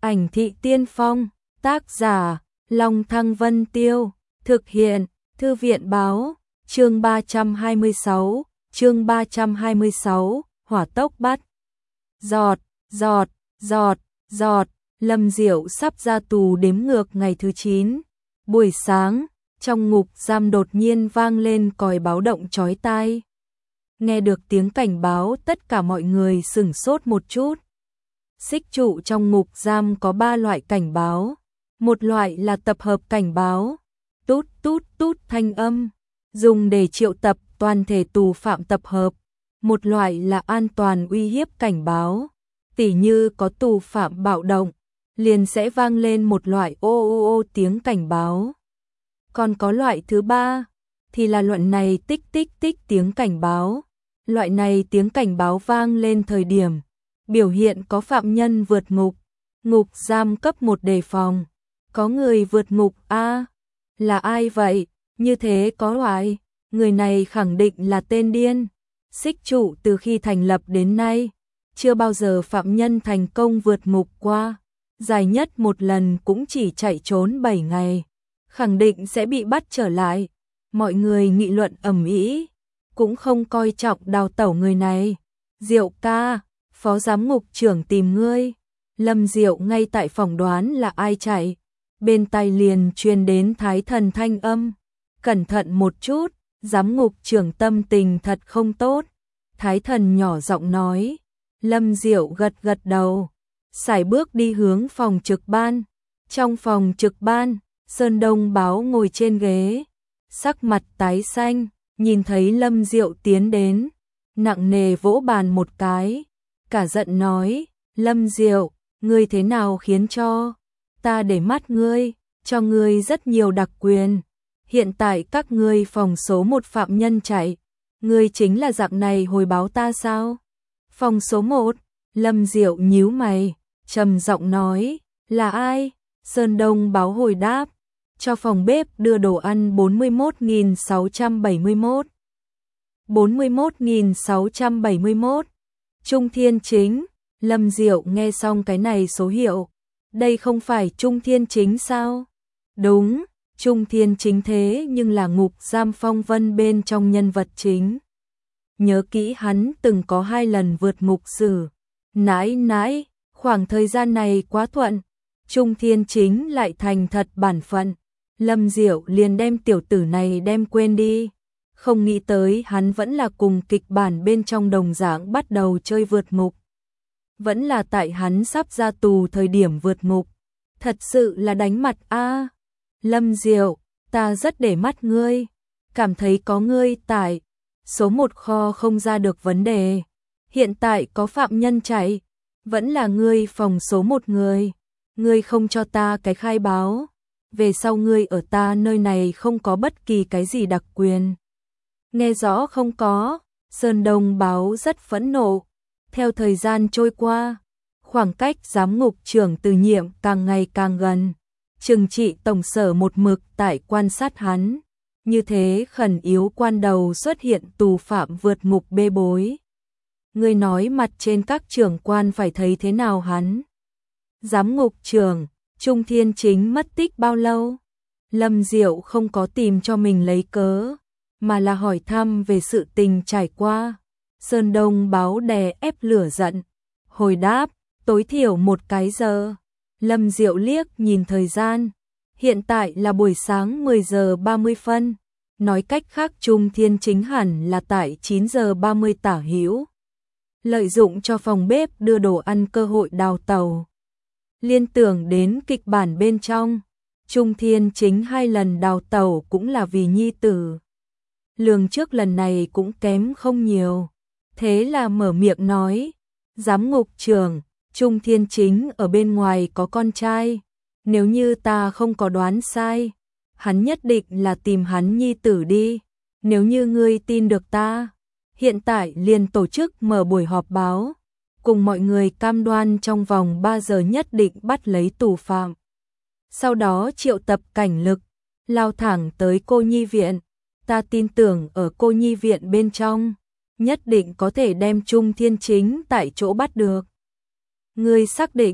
Ảnh thị tiên phong, tác giả, Long Thăng Vân Tiêu, thực hiện, Thư viện báo, chương 326, hỏa tốc bắt. Giọt, giọt, giọt, giọt, Lâm Diệu sắp ra tù đếm ngược ngày thứ 9. Buổi sáng, trong ngục giam đột nhiên vang lên còi báo động chói tai. Nghe được tiếng cảnh báo, tất cả mọi người sửng sốt một chút. Xích trụ trong ngục giam có 3 loại cảnh báo. Một loại là tập hợp cảnh báo, tút tút tút thanh âm, dùng để triệu tập toàn thể tù phạm tập hợp. Một loại là an toàn uy hiếp cảnh báo, tỉ như có tù phạm bạo động, liền sẽ vang lên một loại ô ô ô tiếng cảnh báo. Còn có loại thứ 3, thì là loại này tích tích tích tiếng cảnh báo. Loại này tiếng cảnh báo vang lên thời điểm biểu hiện có phạm nhân vượt ngục, ngục giam cấp 1 đề phòng. Có người vượt ngục a, là ai vậy? Như thế có loại, người này khẳng định là tên điên. Xích trụ từ khi thành lập đến nay, chưa bao giờ phạm nhân thành công vượt ngục qua, dài nhất một lần cũng chỉ chạy trốn 7 ngày, khẳng định sẽ bị bắt trở lại. Mọi người nghị luận ầm ĩ, cũng không coi trọng đào tẩu người này. Diệu ca, phó giám ngục trưởng tìm ngươi. Lâm Diệu ngay tại phòng đoán là ai chạy, bên tai liền truyền đến Thái Thần thanh âm. Cẩn thận một chút, giám ngục trưởng tâm tình thật không tốt. Thái Thần nhỏ giọng nói. Lâm Diệu gật gật đầu, sải bước đi hướng phòng trực ban. Trong phòng trực ban, Sơn Đông Báo ngồi trên ghế, sắc mặt tái xanh, nhìn thấy Lâm Diệu tiến đến, nặng nề vỗ bàn một cái, cả giận nói, Lâm Diệu, ngươi thế nào khiến cho ta để mắt ngươi, cho ngươi rất nhiều đặc quyền. Hiện tại các ngươi phòng số 1 phạm nhân chạy, ngươi chính là dạng này hồi báo ta sao? Phòng số 1, Lâm Diệu nhíu mày, trầm giọng nói, là ai? Sơn Đông Báo hồi đáp, cho phòng bếp đưa đồ ăn 41.671. 41.671. Trung Thiên Chính. Lâm Diệu nghe xong cái này số hiệu, đây không phải Trung Thiên Chính sao? Đúng, Trung Thiên Chính thế nhưng là ngục giam Phong Vân bên trong nhân vật chính. Nhớ kỹ hắn từng có 2 lần vượt ngục xử. Nãi, khoảng thời gian này quá thuận, Trung Thiên Chính lại thành thật bản phận. Lâm Diệu liền đem tiểu tử này đem quên đi. Không nghĩ tới hắn vẫn là cùng kịch bản bên trong đồng dạng bắt đầu chơi vượt ngục. Vẫn là tại hắn sắp ra tù thời điểm vượt ngục. Thật sự là đánh mặt a. Lâm Diệu, ta rất để mắt ngươi, cảm thấy có ngươi tại số 1 kho không ra được vấn đề. Hiện tại có phạm nhân chạy, vẫn là ngươi phòng số 1 người. Ngươi không cho ta cái khai báo, về sau ngươi ở ta nơi này không có bất kỳ cái gì đặc quyền. Nghe rõ không có? Sơn Đông Báo rất phẫn nộ. Theo thời gian trôi qua, khoảng cách giám ngục trưởng từ nhiệm càng ngày càng gần. Trừng trị tổng sở một mực tại quan sát hắn. Như thế khẩn yếu quan đầu xuất hiện tù phạm vượt ngục bê bối. Ngươi nói mặt trên các trưởng quan phải thấy thế nào hắn? Giám ngục trưởng, Trung Thiên Chính mất tích bao lâu? Lâm Diệu không có tìm cho mình lấy cớ, mà là hỏi thăm về sự tình trải qua. Sơn Đông Báo đè ép lửa giận, hồi đáp, tối thiểu 1 cái giờ. Lâm Diệu liếc nhìn thời gian, hiện tại là buổi sáng 10 giờ 30 phân, nói cách khác Trung Thiên Chính hẳn là tại 9 giờ 30 tả hữu. Lợi dụng cho phòng bếp đưa đồ ăn cơ hội đào tẩu. Liên tưởng đến kịch bản bên trong, Trung Thiên Chính 2 lần đào tẩu cũng là vì nhi tử. Lường trước lần này cũng kém không nhiều. Thế là mở miệng nói, giám ngục trưởng, Trung Thiên Chính ở bên ngoài có con trai. Nếu như ta không có đoán sai, hắn nhất định là tìm hắn nhi tử đi. Nếu như ngươi tin được ta, hiện tại liền tổ chức mở buổi họp báo, cùng mọi người cam đoan trong vòng 3 giờ nhất định bắt lấy tù phạm. Sau đó triệu tập cảnh lực, lao thẳng tới cô nhi viện. Ta tin tưởng ở cô nhi viện bên trong, nhất định có thể đem Trung Thiên Chính tại chỗ bắt được. Ngươi xác định?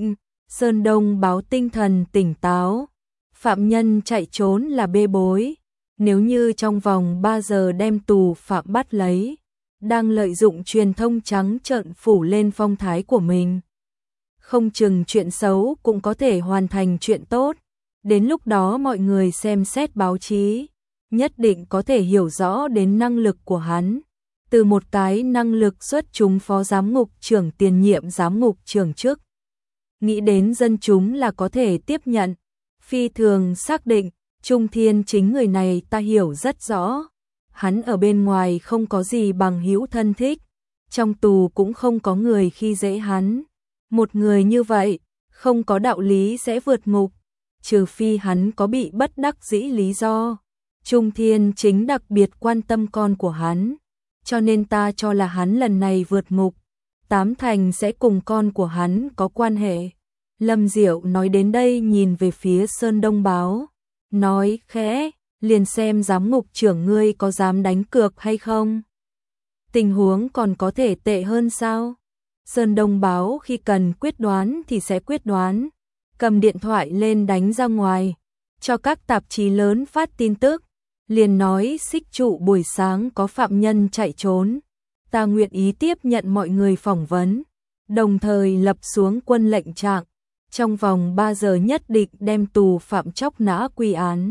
Sơn Đông báo tinh thần tỉnh táo. Phạm nhân chạy trốn là bê bối. Nếu như trong vòng 3 giờ đem tù phạm bắt lấy, đang lợi dụng truyền thông trắng trợn phủ lên phong thái của mình. Không chừng chuyện xấu cũng có thể hoàn thành chuyện tốt. Đến lúc đó mọi người xem xét báo chí, nhất định có thể hiểu rõ đến năng lực của hắn. Từ một cái năng lực xuất chúng phó giám ngục trưởng tiền nhiệm giám ngục trưởng trước. Nghĩ đến dân chúng là có thể tiếp nhận. Phi thường xác định, Trung Thiên Chính người này ta hiểu rất rõ. Hắn ở bên ngoài không có gì bằng hữu thân thích. Trong tù cũng không có người khi dễ hắn. Một người như vậy, không có đạo lý sẽ vượt ngục. Trừ phi hắn có bị bất đắc dĩ lý do. Trung Thiên Chính đặc biệt quan tâm con của hắn. Cho nên ta cho là hắn lần này vượt ngục, 8 thành sẽ cùng con của hắn có quan hệ. Lâm Diệu nói đến đây nhìn về phía Sơn Đông báo, nói khẽ, liền xem giám ngục trưởng ngươi có dám đánh cược hay không. Tình huống còn có thể tệ hơn sao? Sơn Đông báo khi cần quyết đoán thì sẽ quyết đoán, cầm điện thoại lên đánh ra ngoài, cho các tạp chí lớn phát tin tức. Liền nói Xích Trụ buổi sáng có phạm nhân chạy trốn, ta nguyện ý tiếp nhận mọi người phỏng vấn, đồng thời lập xuống quân lệnh trạng, trong vòng 3 giờ nhất định đem tù phạm chóc nã quy án.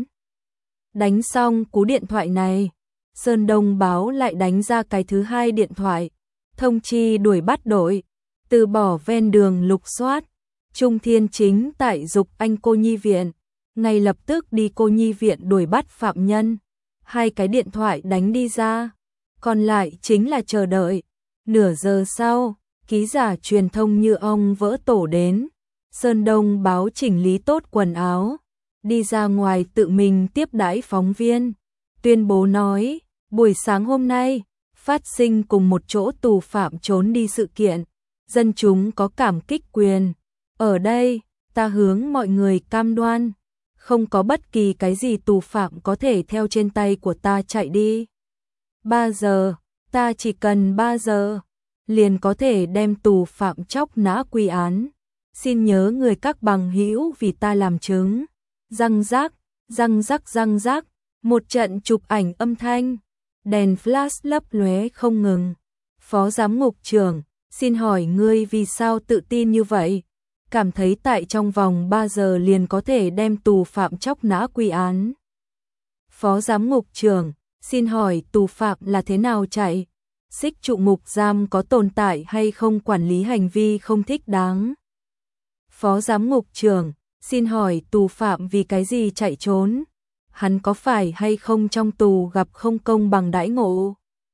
Đánh xong cú điện thoại này, Sơn Đông báo lại đánh ra cái thứ hai điện thoại, thông chi đuổi bắt đội, từ bỏ ven đường lục soát. Trung Thiên Chính tại Dục Anh Cô Nhi Viện, ngay lập tức đi Cô Nhi Viện đuổi bắt phạm nhân. 2 cái điện thoại đánh đi ra, còn lại chính là chờ đợi. Nửa giờ sau, ký giả truyền thông như ong vỡ tổ đến. Sơn Đông báo chỉnh lý tốt quần áo, đi ra ngoài tự mình tiếp đãi phóng viên. Tuyên bố nói, buổi sáng hôm nay, phát sinh cùng một chỗ tù phạm trốn đi sự kiện. Dân chúng có cảm kích quyền. Ở đây, ta hướng mọi người cam đoan. Không có bất kỳ cái gì tù phạm có thể theo trên tay của ta chạy đi. 3 giờ, ta chỉ cần 3 giờ, liền có thể đem tù phạm chóc nã quy án. Xin nhớ người các bằng hữu vì ta làm chứng. Răng rác, răng rắc răng rác, một trận chụp ảnh âm thanh. Đèn flash lấp lóe không ngừng. Phó giám ngục trưởng, xin hỏi ngươi vì sao tự tin như vậy? Cảm thấy tại trong vòng 3 giờ liền có thể đem tù phạm chóc nã quy án. Phó giám ngục trưởng, xin hỏi tù phạm là thế nào chạy? Xích Trụ ngục giam có tồn tại hay không quản lý hành vi không thích đáng? Phó giám ngục trưởng, xin hỏi tù phạm vì cái gì chạy trốn? Hắn có phải hay không trong tù gặp không công bằng đãi ngộ?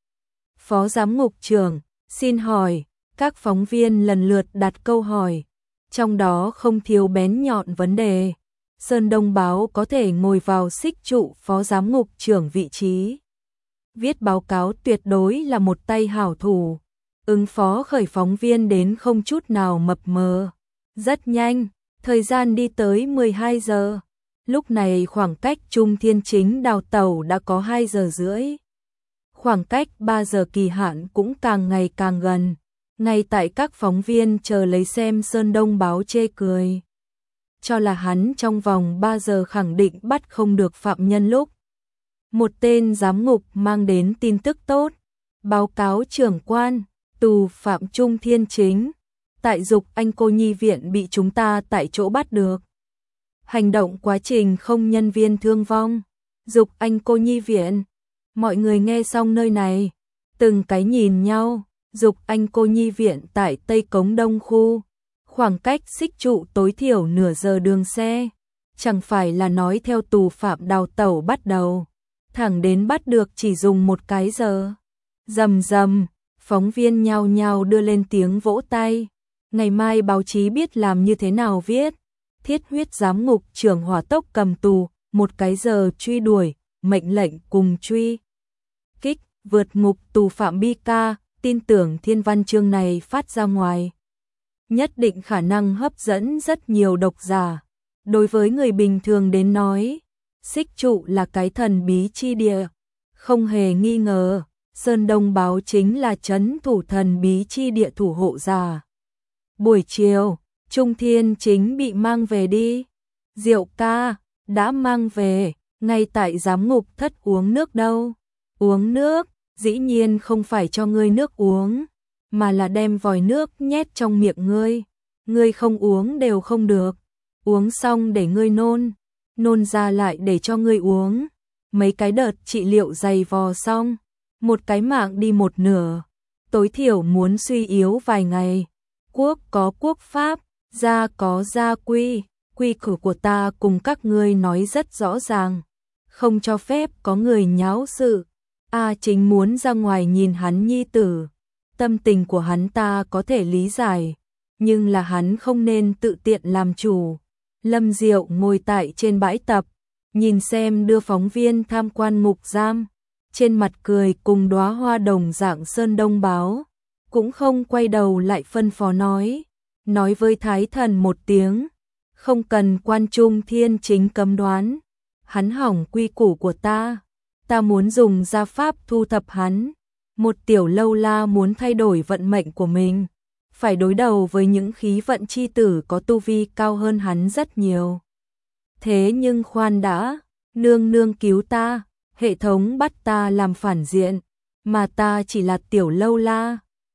Phó giám ngục trưởng, xin hỏi, các phóng viên lần lượt đặt câu hỏi. Trong đó không thiếu bén nhọn vấn đề. Sơn Đông báo có thể ngồi vào Xích Trụ phó giám ngục trưởng vị trí. Viết báo cáo tuyệt đối là một tay hảo thủ. Ứng phó khởi phóng viên đến không chút nào mập mờ. Rất nhanh, thời gian đi tới 12 giờ. Lúc này khoảng cách Trung Thiên Chính đào tàu đã có 2 giờ rưỡi. Khoảng cách 3 giờ kỳ hạn cũng càng ngày càng gần. Ngay tại các phóng viên chờ lấy xem Sơn Đông báo chê cười. Cho là hắn trong vòng 3 giờ khẳng định bắt không được phạm nhân lúc. Một tên giám ngục mang đến tin tức tốt. Báo cáo trưởng quan, tù phạm Trung Thiên Chính. Tại Dục Anh Cô Nhi Viện bị chúng ta tại chỗ bắt được. Hành động quá trình không nhân viên thương vong. Dục Anh Cô Nhi Viện. Mọi người nghe xong nơi này, từng cái nhìn nhau. Dục Anh Cô Nhi Viện tại Tây Cống Đông khu, khoảng cách Xích Trụ tối thiểu nửa giờ đường xe, chẳng phải là nói theo tù phạm đào tẩu bắt đầu, thẳng đến bắt được chỉ dùng 1 cái giờ. Rầm rầm, phóng viên nhao nhao đưa lên tiếng vỗ tay. Ngày mai báo chí biết làm như thế nào viết. Thiết huyết giám ngục trưởng hỏa tốc cầm tù, 1 cái giờ truy đuổi, mệnh lệnh cùng truy kích, vượt ngục tù phạm bi ca. Tin tưởng thiên văn chương này phát ra ngoài, nhất định khả năng hấp dẫn rất nhiều độc giả. Đối với người bình thường đến nói, Xích Trụ là cái thần bí chi địa. Không hề nghi ngờ, Sơn Đông báo chính là trấn thủ thần bí chi địa thủ hộ giả. Buổi chiều, Trung Thiên Chính bị mang về đi. Diệu ca, đã mang về, ngay tại giám ngục thất uống nước đâu. Uống nước, dĩ nhiên không phải cho ngươi nước uống, mà là đem vòi nước nhét trong miệng ngươi. Ngươi không uống đều không được. Uống xong để ngươi nôn, nôn ra lại để cho ngươi uống. Mấy cái đợt trị liệu dày vò xong, một cái mạng đi một nửa, tối thiểu muốn suy yếu vài ngày. Quốc có quốc pháp, gia có gia quy, quy củ của ta cùng các ngươi nói rất rõ ràng, không cho phép có người nháo sự. A Chính muốn ra ngoài nhìn hắn nhi tử, tâm tình của hắn ta có thể lý giải, nhưng là hắn không nên tự tiện làm chủ. Lâm Diệu ngồi tại trên bãi tập, nhìn xem đưa phóng viên tham quan ngục giam, trên mặt cười cùng đóa hoa đồng dạng sơn đông báo, cũng không quay đầu lại phân phó nói với Thái Thần một tiếng, không cần quan Trung Thiên Chính cấm đoán, hắn hỏng quy củ của ta muốn dùng gia pháp thu thập hắn. Một tiểu lâu la muốn thay đổi vận mệnh của mình, phải đối đầu với những khí vận chi tử có tu vi cao hơn hắn rất nhiều. Thế nhưng khoan đã, nương nương cứu ta, hệ thống bắt ta làm phản diện, mà ta chỉ là tiểu lâu la,